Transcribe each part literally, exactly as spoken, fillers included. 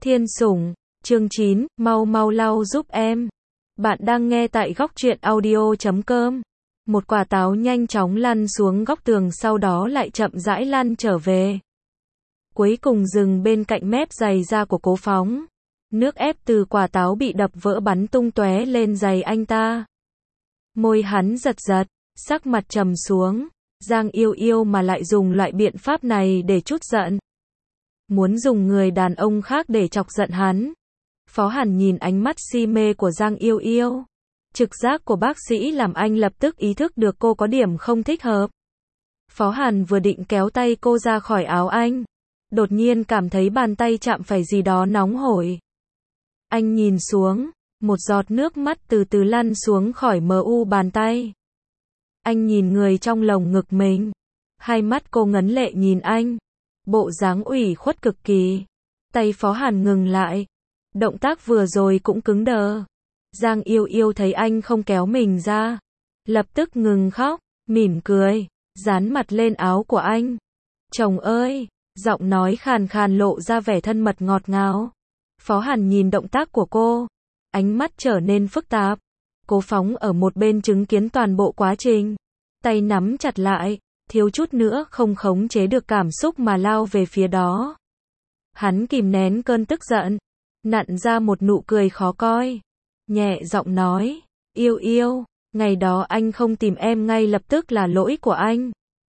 Thiên Sủng, chương chín, mau mau lau giúp em. Bạn đang nghe tại góc truyện audio chấm com. Một quả táo nhanh chóng lăn xuống góc tường, sau đó lại chậm rãi lăn trở về. Cuối cùng dừng bên cạnh mép giày da của Cố Phóng. Nước ép từ quả táo bị đập vỡ bắn tung tóe lên giày anh ta. Môi hắn giật giật, sắc mặt trầm xuống. Giang Yêu Yêu mà lại dùng loại biện pháp này để trút giận. Muốn dùng người đàn ông khác để chọc giận hắn. Phó Hàn nhìn ánh mắt si mê của Giang Yêu Yêu. Trực giác của bác sĩ làm anh lập tức ý thức được cô có điểm không thích hợp. Phó Hàn vừa định kéo tay cô ra khỏi áo anh. Đột nhiên cảm thấy bàn tay chạm phải gì đó nóng hổi. Anh nhìn xuống, một giọt nước mắt từ từ lăn xuống khỏi mờ u bàn tay. Anh nhìn người trong lồng ngực mình. Hai mắt cô ngấn lệ nhìn anh. Bộ dáng ủy khuất cực kỳ. Tay Phó Hàn ngừng lại. Động tác vừa rồi cũng cứng đờ. Giang Yêu Yêu thấy anh không kéo mình ra. Lập tức ngừng khóc, mỉm cười, dán mặt lên áo của anh. Chồng ơi! Giọng nói khàn khàn lộ ra vẻ thân mật ngọt ngào. Phó Hàn nhìn động tác của cô. Ánh mắt trở nên phức tạp. Cố Phóng ở một bên chứng kiến toàn bộ quá trình. Tay nắm chặt lại. Thiếu chút nữa không khống chế được cảm xúc mà lao về phía đó. Hắn kìm nén cơn tức giận. Nặn ra một nụ cười khó coi. Nhẹ giọng nói. Yêu Yêu, ngày đó anh không tìm em ngay lập tức là lỗi của anh.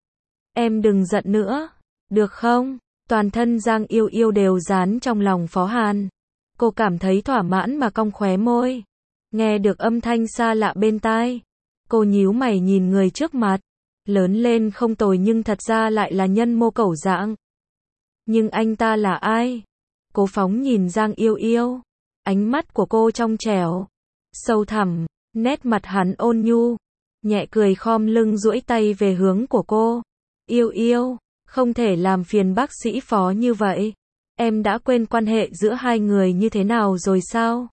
Em đừng giận nữa. Được không? Toàn thân Giang Yêu Yêu đều dán trong lòng Phó Hàn. Cô cảm thấy thỏa mãn mà cong khóe môi. Nghe được âm thanh xa lạ bên tai. Cô nhíu mày nhìn người trước mặt. Lớn lên không tồi nhưng thật ra lại là nhân mô cẩu dạng. Nhưng anh ta là ai? Cố Phóng nhìn Giang Yêu Yêu. Ánh mắt của cô trong trẻo, sâu thẳm, nét mặt hắn ôn nhu. Nhẹ cười khom lưng duỗi tay về hướng của cô. Yêu Yêu, không thể làm phiền bác sĩ Phó như vậy. Em đã quên quan hệ giữa hai người như thế nào rồi sao?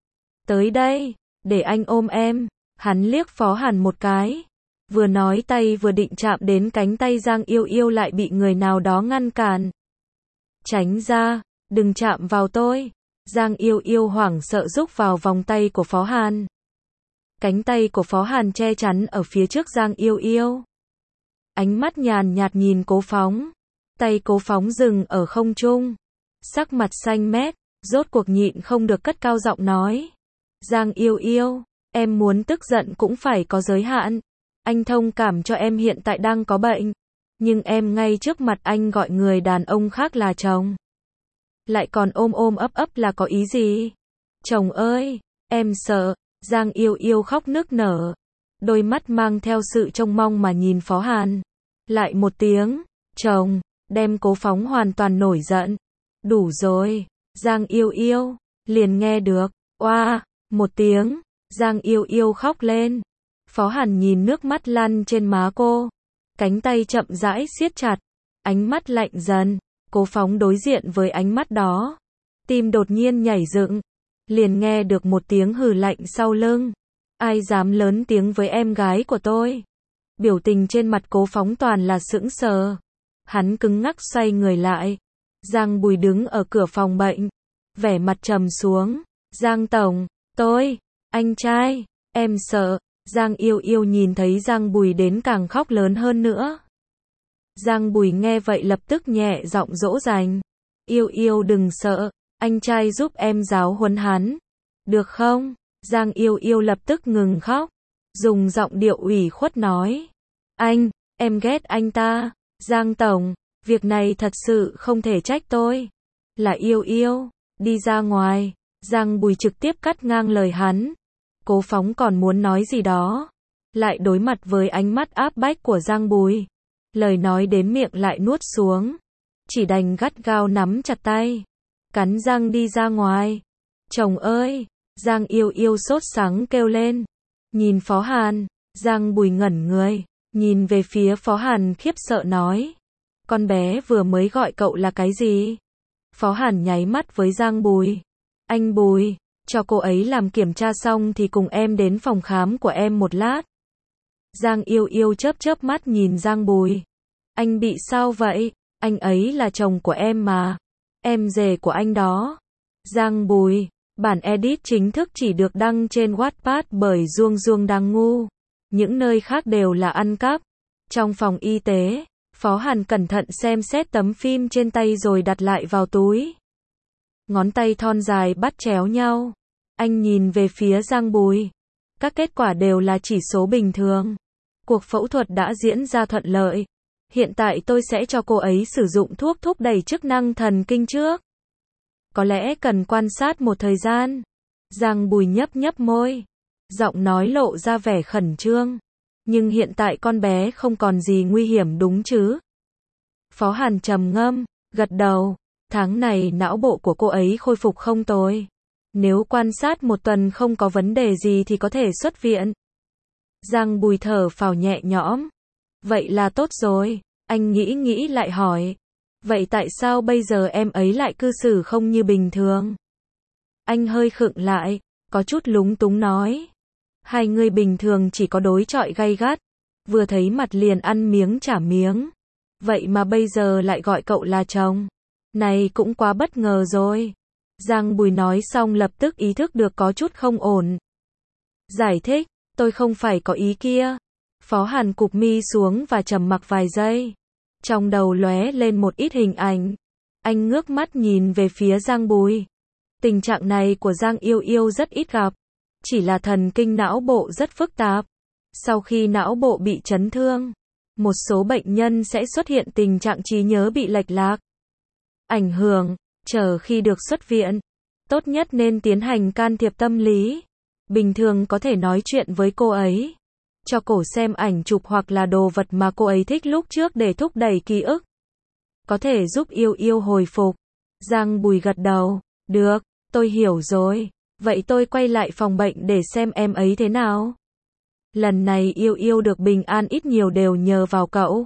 Tới đây, để anh ôm em. Hắn liếc Phó Hàn một cái. Vừa nói tay vừa định chạm đến cánh tay Giang Yêu Yêu lại bị người nào đó ngăn cản. Tránh ra, đừng chạm vào tôi. Giang Yêu Yêu hoảng sợ rúc vào vòng tay của Phó Hàn. Cánh tay của Phó Hàn che chắn ở phía trước Giang Yêu Yêu. Ánh mắt nhàn nhạt nhìn Cố Phóng. Tay Cố Phóng dừng ở không trung. Sắc mặt xanh mét, rốt cuộc nhịn không được cất cao giọng nói. Giang Yêu Yêu, em muốn tức giận cũng phải có giới hạn. Anh thông cảm cho em hiện tại đang có bệnh. Nhưng em ngay trước mặt anh gọi người đàn ông khác là chồng. Lại còn ôm ôm ấp ấp là có ý gì? Chồng ơi, em sợ. Giang Yêu Yêu khóc nức nở. Đôi mắt mang theo sự trông mong mà nhìn Phó Hàn. Lại một tiếng, chồng, đem Cố Phóng hoàn toàn nổi giận. Đủ rồi. Giang Yêu Yêu, liền nghe được, oa, một tiếng. Giang Yêu Yêu khóc lên. Phó Hàn nhìn nước mắt lăn trên má cô. Cánh tay chậm rãi siết chặt. Ánh mắt lạnh dần. Cố Phóng đối diện với ánh mắt đó. Tim đột nhiên nhảy dựng. Liền nghe được một tiếng hừ lạnh sau lưng. Ai dám lớn tiếng với em gái của tôi? Biểu tình trên mặt Cố Phóng toàn là sững sờ. Hắn cứng ngắc xoay người lại. Giang Bùi đứng ở cửa phòng bệnh. Vẻ mặt trầm xuống. Giang Tổng, tôi, anh trai, em sợ. Giang Yêu Yêu nhìn thấy Giang Bùi đến càng khóc lớn hơn nữa. Giang Bùi nghe vậy lập tức nhẹ giọng dỗ dành. Yêu Yêu đừng sợ, anh trai giúp em giáo huấn hắn. Được không? Giang Yêu Yêu lập tức ngừng khóc. Dùng giọng điệu ủy khuất nói. Anh, em ghét anh ta. Giang Tổng, việc này thật sự không thể trách tôi. Là Yêu Yêu, đi ra ngoài. Giang Bùi trực tiếp cắt ngang lời hắn. Cố Phóng còn muốn nói gì đó. Lại đối mặt với ánh mắt áp bách của Giang Bùi. Lời nói đến miệng lại nuốt xuống. Chỉ đành gắt gao nắm chặt tay. Cắn răng đi ra ngoài. Chồng ơi! Giang Yêu Yêu sốt sắng kêu lên. Nhìn Phó Hàn. Giang Bùi ngẩn người. Nhìn về phía Phó Hàn khiếp sợ nói. Con bé vừa mới gọi cậu là cái gì? Phó Hàn nháy mắt với Giang Bùi. Anh Bùi, cho cô ấy làm kiểm tra xong thì cùng em đến phòng khám của em một lát. Giang Yêu Yêu chớp chớp mắt nhìn Giang Bùi. Anh bị sao vậy? Anh ấy là chồng của em mà. Em rể của anh đó. Giang Bùi. Bản edit chính thức chỉ được đăng trên Wattpad bởi Duông Duông Đang Ngu. Những nơi khác đều là ăn cắp. Trong phòng y tế, Phó Hàn cẩn thận xem xét tấm phim trên tay rồi đặt lại vào túi. Ngón tay thon dài bắt chéo nhau. Anh nhìn về phía Giang Bùi. Các kết quả đều là chỉ số bình thường. Cuộc phẫu thuật đã diễn ra thuận lợi. Hiện tại tôi sẽ cho cô ấy sử dụng thuốc thúc đẩy chức năng thần kinh trước. Có lẽ cần quan sát một thời gian. Giang Bùi nhấp nhấp môi. Giọng nói lộ ra vẻ khẩn trương. Nhưng hiện tại con bé không còn gì nguy hiểm đúng chứ? Phó Hàn trầm ngâm, gật đầu. Tháng này não bộ của cô ấy khôi phục không tồi. Nếu quan sát một tuần không có vấn đề gì thì có thể xuất viện. Giang Bùi thở phào nhẹ nhõm. Vậy là tốt rồi. Anh nghĩ nghĩ lại hỏi. Vậy tại sao bây giờ em ấy lại cư xử không như bình thường? Anh hơi khựng lại, có chút lúng túng nói. Hai người bình thường chỉ có đối chọi gay gắt. Vừa thấy mặt liền ăn miếng trả miếng. Vậy mà bây giờ lại gọi cậu là chồng. Này cũng quá bất ngờ rồi. Giang Bùi nói xong lập tức ý thức được có chút không ổn. Giải thích, tôi không phải có ý kia. Phó Hàn cụp mi xuống và trầm mặc vài giây. Trong đầu lóe lên một ít hình ảnh. Anh ngước mắt nhìn về phía Giang Bùi. Tình trạng này của Giang Yêu Yêu rất ít gặp. Chỉ là thần kinh não bộ rất phức tạp. Sau khi não bộ bị chấn thương, một số bệnh nhân sẽ xuất hiện tình trạng trí nhớ bị lệch lạc. Ảnh hưởng, chờ khi được xuất viện, tốt nhất nên tiến hành can thiệp tâm lý. Bình thường có thể nói chuyện với cô ấy. Cho cổ xem ảnh chụp hoặc là đồ vật mà cô ấy thích lúc trước để thúc đẩy ký ức. Có thể giúp Yêu Yêu hồi phục. Giang Bùi gật đầu. Được, tôi hiểu rồi. Vậy tôi quay lại phòng bệnh để xem em ấy thế nào. Lần này Yêu Yêu được bình an ít nhiều đều nhờ vào cậu.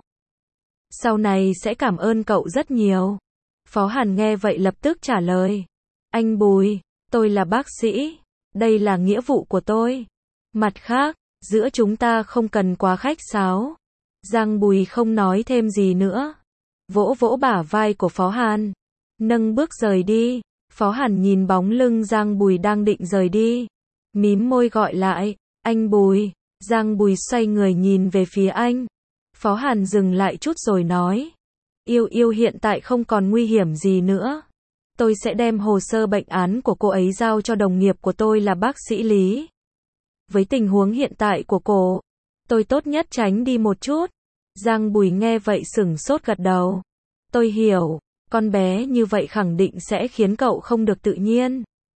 Sau này sẽ cảm ơn cậu rất nhiều. Phó Hàn nghe vậy lập tức trả lời. Anh Bùi, tôi là bác sĩ. Đây là nghĩa vụ của tôi. Mặt khác, giữa chúng ta không cần quá khách sáo. Giang Bùi không nói thêm gì nữa. Vỗ vỗ bả vai của Phó Hàn. Nâng bước rời đi. Phó Hàn nhìn bóng lưng Giang Bùi đang định rời đi. Mím môi gọi lại. Anh Bùi. Giang Bùi xoay người nhìn về phía anh. Phó Hàn dừng lại chút rồi nói. Yêu Yêu hiện tại không còn nguy hiểm gì nữa. Tôi sẽ đem hồ sơ bệnh án của cô ấy giao cho đồng nghiệp của tôi là bác sĩ Lý. Với tình huống hiện tại của cô, tôi tốt nhất tránh đi một chút. Giang Bùi nghe vậy sửng sốt gật đầu. Tôi hiểu, con bé như vậy khẳng định sẽ khiến cậu không được tự nhiên.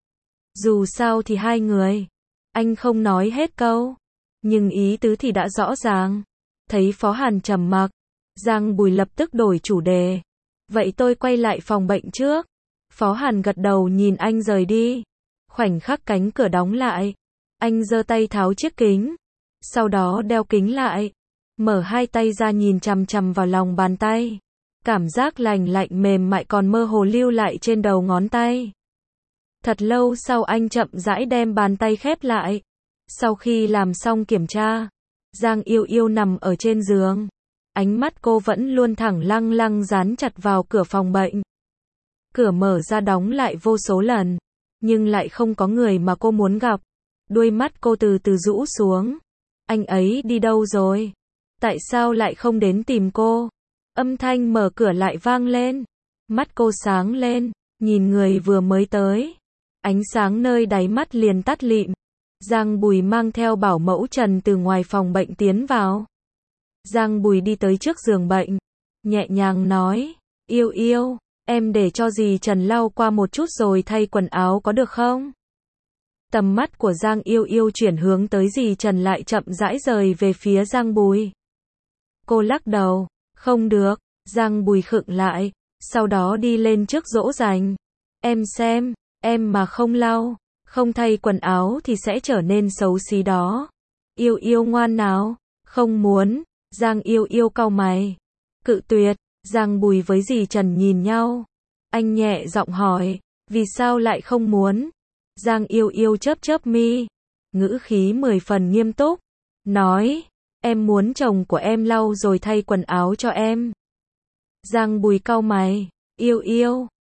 Dù sao thì hai người. Anh không nói hết câu. Nhưng ý tứ thì đã rõ ràng. Thấy Phó Hàn trầm mặc, Giang Bùi lập tức đổi chủ đề. Vậy tôi quay lại phòng bệnh trước. Phó Hàn gật đầu nhìn anh rời đi. Khoảnh khắc cánh cửa đóng lại. Anh giơ tay tháo chiếc kính. Sau đó đeo kính lại. Mở hai tay ra nhìn chằm chằm vào lòng bàn tay. Cảm giác lành lạnh mềm mại còn mơ hồ lưu lại trên đầu ngón tay. Thật lâu sau anh chậm rãi đem bàn tay khép lại. Sau khi làm xong kiểm tra, Giang Yêu Yêu nằm ở trên giường. Ánh mắt cô vẫn luôn thẳng lăng lăng dán chặt vào cửa phòng bệnh. Cửa mở ra đóng lại vô số lần, nhưng lại không có người mà cô muốn gặp. Đuôi mắt cô từ từ rũ xuống. Anh ấy đi đâu rồi? Tại sao lại không đến tìm cô? Âm thanh mở cửa lại vang lên. Mắt cô sáng lên, nhìn người vừa mới tới. Ánh sáng nơi đáy mắt liền tắt lịm. Giang Bùi mang theo bảo mẫu Trần từ ngoài phòng bệnh tiến vào. Giang Bùi đi tới trước giường bệnh, nhẹ nhàng nói, Yêu Yêu, em để cho dì Trần lau qua một chút rồi thay quần áo có được không? Tầm mắt của Giang Yêu Yêu chuyển hướng tới dì Trần lại chậm rãi rời về phía Giang Bùi. Cô lắc đầu, không được. Giang Bùi khựng lại, sau đó đi lên trước dỗ dành. Em xem, em mà không lau, không thay quần áo thì sẽ trở nên xấu xí đó. Yêu Yêu ngoan nào, không muốn. Giang Yêu Yêu cau mày, cự tuyệt. Giang Bùi với dì Trần nhìn nhau. Anh nhẹ giọng hỏi, vì sao lại không muốn? Giang Yêu Yêu chớp chớp mi, ngữ khí mười phần nghiêm túc, nói, em muốn chồng của em lau rồi thay quần áo cho em. Giang Bùi cau mày, Yêu Yêu,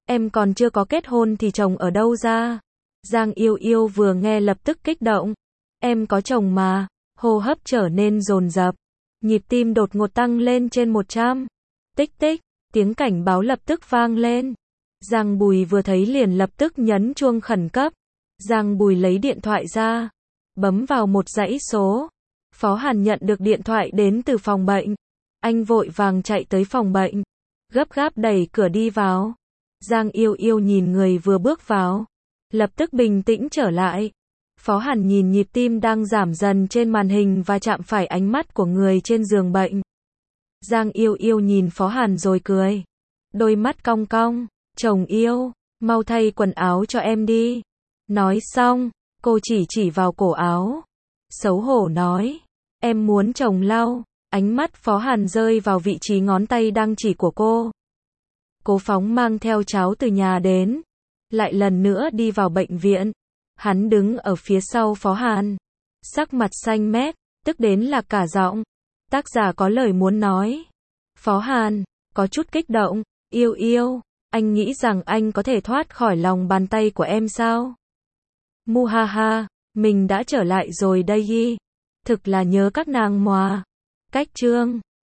Em còn chưa có kết hôn thì chồng ở đâu ra? Giang Yêu Yêu vừa nghe lập tức kích động. Em có chồng mà, hô hấp trở nên dồn dập. Nhịp tim đột ngột tăng lên trên một trăm. Tích tích, tiếng cảnh báo lập tức vang lên. Giang Bùi vừa thấy liền lập tức nhấn chuông khẩn cấp. Giang Bùi lấy điện thoại ra, bấm vào một dãy số. Phó Hàn nhận được điện thoại đến từ phòng bệnh. Anh vội vàng chạy tới phòng bệnh, gấp gáp đẩy cửa đi vào. Giang Yêu Yêu nhìn người vừa bước vào, lập tức bình tĩnh trở lại. Phó Hàn nhìn nhịp tim đang giảm dần trên màn hình và chạm phải ánh mắt của người trên giường bệnh. Giang Yêu Yêu nhìn Phó Hàn rồi cười. Đôi mắt cong cong, chồng yêu, mau thay quần áo cho em đi. Nói xong, cô chỉ chỉ vào cổ áo. Xấu hổ nói, em muốn chồng lau. Ánh mắt Phó Hàn rơi vào vị trí ngón tay đang chỉ của cô. Cố Phóng mang theo cháu từ nhà đến, lại lần nữa đi vào bệnh viện. Hắn đứng ở phía sau Phó Hàn, sắc mặt xanh mét, tức đến là cả giọng. Tác giả có lời muốn nói. Phó Hàn có chút kích động. Yêu Yêu, anh nghĩ rằng anh có thể thoát khỏi lòng bàn tay của em sao? Mu ha ha, mình đã trở lại rồi đây y. Thực là nhớ các nàng mòa. Cách chương